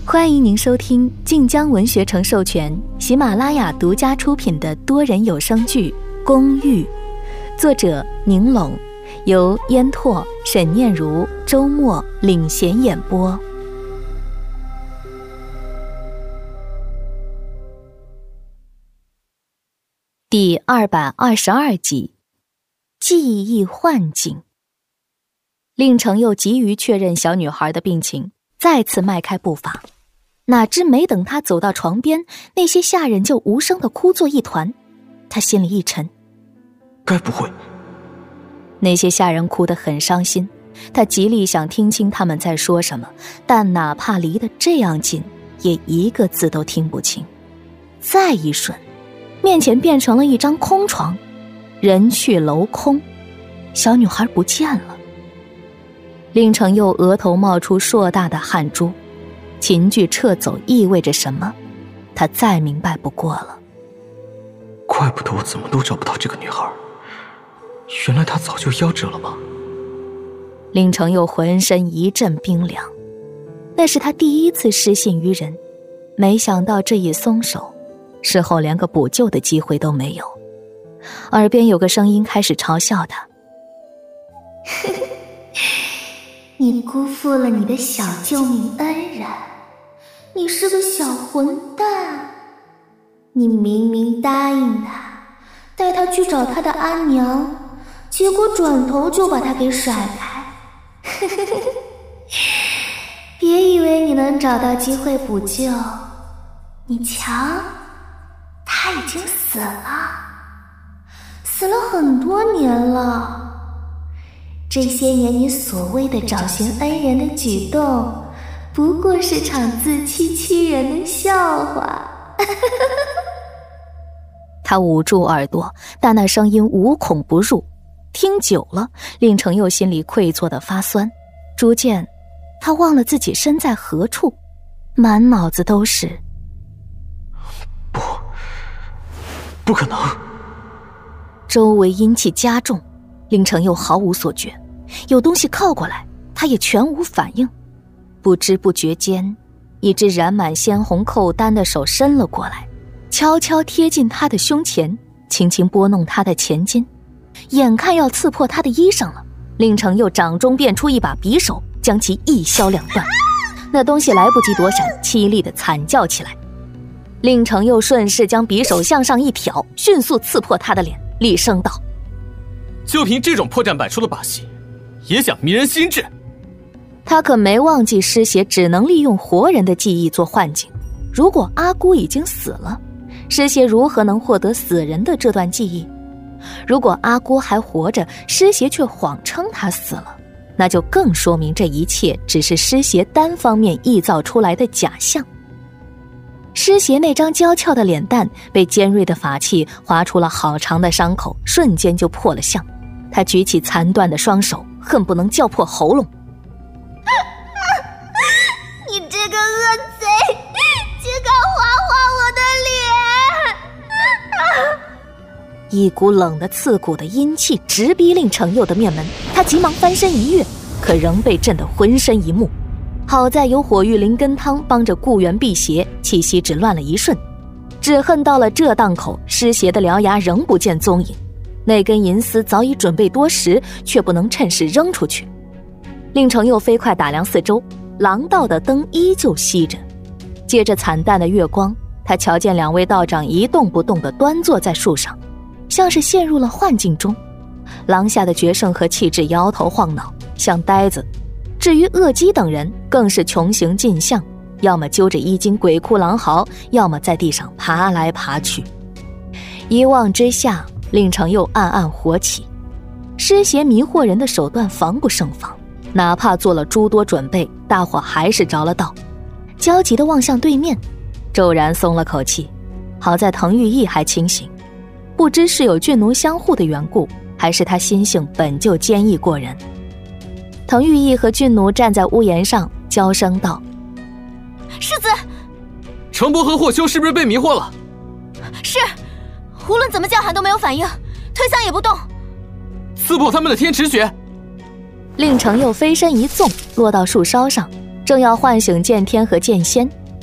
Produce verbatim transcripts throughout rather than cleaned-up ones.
欢迎您收听晋江文学城授权、喜马拉雅独家出品的多人有声剧《公寓》，作者宁龙，由烟拓、沈念如、周末领衔演播。第二百二十二集，记忆幻境。令程又急于确认小女孩的病情，再次迈开步伐。哪知没等他走到床边，那些下人就无声地哭作一团。他心里一沉， 该不会…… 那些下人哭得很伤心，他极力想听清他们在说什么，但哪怕离得这样近，也一个字都听不清。再一瞬，面前变成了一张空床，人去楼空，小女孩不见了。令程又额头冒出硕大的汗珠。秦剧撤走意味着什么？他再明白不过了。 怪不得我怎么都找不到这个女孩，原来她早就夭折了吗？ 令程又浑身一阵冰凉，那是他第一次失信于人，没想到这一松手，事后连个补救的机会都没有。耳边有个声音开始嘲笑他： 你辜负了你的小救命恩人，你是个小混蛋。你明明答应他，带他去找他的阿娘，结果转头就把他给甩开。别以为你能找到机会补救，你瞧，他已经死了，死了很多年了。这些年你所谓的找寻恩人的举动，不过是场自欺欺人的笑话。 他捂住耳朵，但那声音无孔不入，听久了，令程又心里溃挫的发酸。逐渐他忘了自己身在何处，满脑子都是不不可能。 周围阴气加重，令程又毫无所觉，有东西靠过来，他也全无反应。不知不觉间，一只染满鲜红扣丹的手伸了过来，悄悄贴近他的胸前，轻轻拨弄他的前襟，眼看要刺破他的衣裳了。令程又掌中变出一把匕首，将其一削两断。那东西来不及躲闪，凄厉的惨叫起来。令程又顺势将匕首向上一挑，迅速刺破他的脸，厉声道： 就凭这种破绽百出的把戏，也想迷人心智？ 他可没忘记尸邪只能利用活人的记忆做幻境，如果阿姑已经死了，尸邪如何能获得死人的这段记忆？如果阿姑还活着，尸邪却谎称她死了，那就更说明这一切只是尸邪单方面臆造出来的假象。尸邪那张娇俏的脸蛋被尖锐的法器划出了好长的伤口，瞬间就破了相。他举起残断的双手，恨不能叫破喉咙。 你这个恶贼，竟敢划划我的脸！ 一股冷的刺骨的阴气直逼令程佑的面门，他急忙翻身一跃，可仍被震得浑身一木。好在有火玉灵根汤帮着固元辟邪，气息只乱了一瞬。只恨到了这档口，尸邪的獠牙仍不见踪影，那根银丝早已准备多时，却不能趁势扔出去。令程佑飞快打量四周，廊道的灯依旧熄着，借着惨淡的月光，他瞧见两位道长一动不动地端坐在树上，像是陷入了幻境中。廊下的决胜和气质摇头晃脑，像呆子。至于恶姬等人，更是穷形尽相，要么揪着衣襟鬼哭狼嚎，要么在地上爬来爬去。一望之下，令程又暗暗火起。尸邪迷惑人的手段防不胜防，哪怕做了诸多准备，大伙还是着了道。焦急地望向对面，骤然松了口气，好在滕玉义还清醒。不知是有俊奴相护的缘故，还是他心性本就坚毅过人。滕玉义和俊奴站在屋檐上，娇声道： 世子， 程伯和霍修是不是被迷惑了？ 是，无论怎么叫喊都没有反应，推搡也不动。 刺破他们的天池穴。 令程又飞身一纵，落到树梢上，正要唤醒剑天和剑仙，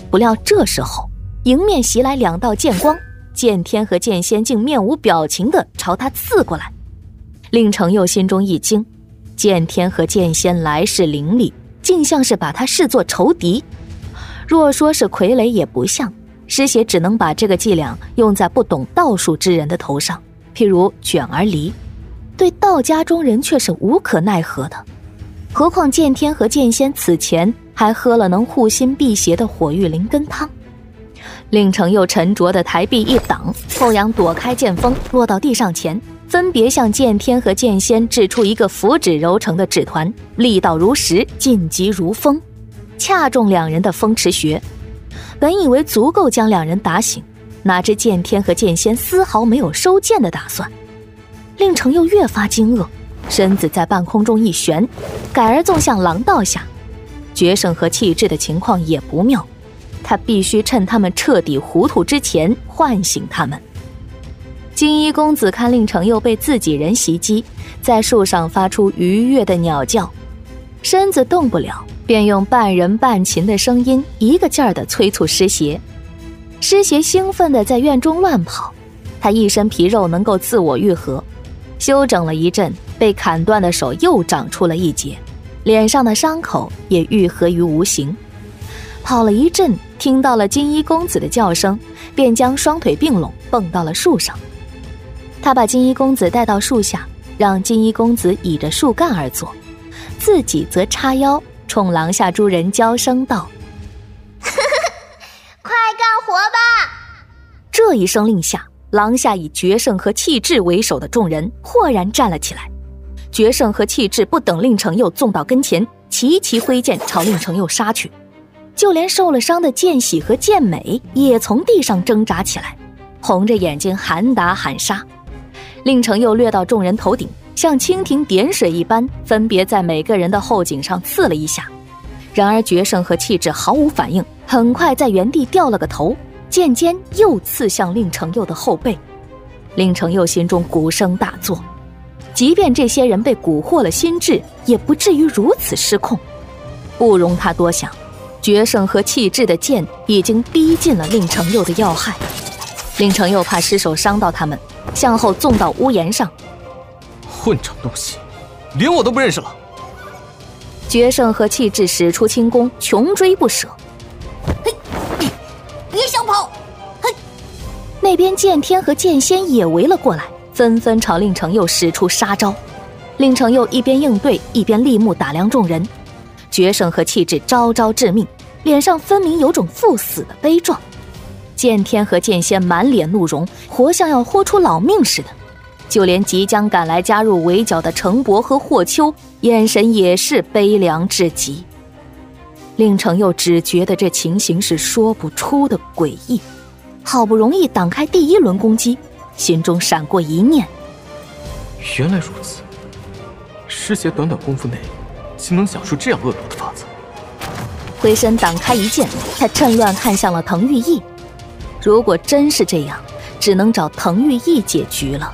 不料这时候迎面袭来两道剑光，剑天和剑仙竟面无表情地朝他刺过来。令程佑心中一惊，剑天和剑仙来势凌厉，竟像是把他视作仇敌。若说是傀儡也不像，师姐只能把这个伎俩用在不懂道术之人的头上，譬如卷儿离，对道家中人却是无可奈何的。何况剑天和剑仙此前还喝了能护心辟邪的火玉灵根汤。令程佑沉着的抬臂一挡，后仰躲开剑锋，落到地上前，分别向剑天和剑仙掷出一个符纸揉成的纸团，力道如石，劲急如风，恰中两人的风池穴。本以为足够将两人打醒，哪知剑天和剑仙丝毫没有收剑的打算。令程佑越发惊愕，身子在半空中一旋，改而纵向廊道下。决胜和气质的情况也不妙，他必须趁他们彻底糊涂之前唤醒他们。金衣公子看令程佑被自己人袭击，在树上发出愉悦的鸟叫，身子动不了，便用半人半禽的声音一个劲儿地催促师邪。师邪兴奋地在院中乱跑，他一身皮肉能够自我愈合，休整了一阵，被砍断的手又长出了一截，脸上的伤口也愈合于无形。跑了一阵，听到了金衣公子的叫声，便将双腿并拢蹦到了树上。他把金衣公子带到树下，让金衣公子倚着树干而坐，自己则叉腰冲廊下诸人娇声道： 快干活吧！ 这一声令下，廊下以决胜和气质为首的众人豁然站了起来。决胜和气质不等令程佑纵到跟前，齐齐挥剑朝令程佑杀去。就连受了伤的剑喜和剑美也从地上挣扎起来，红着眼睛喊打喊杀。令程佑掠到众人头顶，像蜻蜓点水一般，分别在每个人的后颈上刺了一下。然而决胜和气质毫无反应，很快在原地掉了个头，剑尖又刺向令程佑的后背。令程佑心中鼓声大作，即便这些人被蛊惑了心智，也不至于如此失控。不容他多想，决胜和气质的剑已经逼近了令程佑的要害。令程佑怕失手伤到他们，向后纵到屋檐上。 混账东西，连我都不认识了！ 决胜和气质使出轻功，穷追不舍。 嘿，别想跑！嘿， 那边剑天和剑仙也围了过来，纷纷朝令程佑使出杀招。令程佑一边应对，一边立目打量众人。决胜和气质招招致命，脸上分明有种赴死的悲壮。剑天和剑仙满脸怒容，活像要豁出老命似的。就连即将赶来加入围剿的程博和霍秋，眼神也是悲凉至极。令程佑只觉得这情形是说不出的诡异，好不容易挡开第一轮攻击，心中闪过一念： 原来如此，师姐短短功夫内竟能想出这样恶毒的法子。 挥身挡开一剑，他趁乱看向了滕玉义。如果真是这样，只能找滕玉义解局了。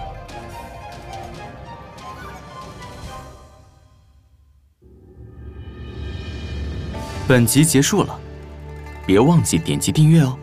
本集结束了，别忘记点击订阅哦。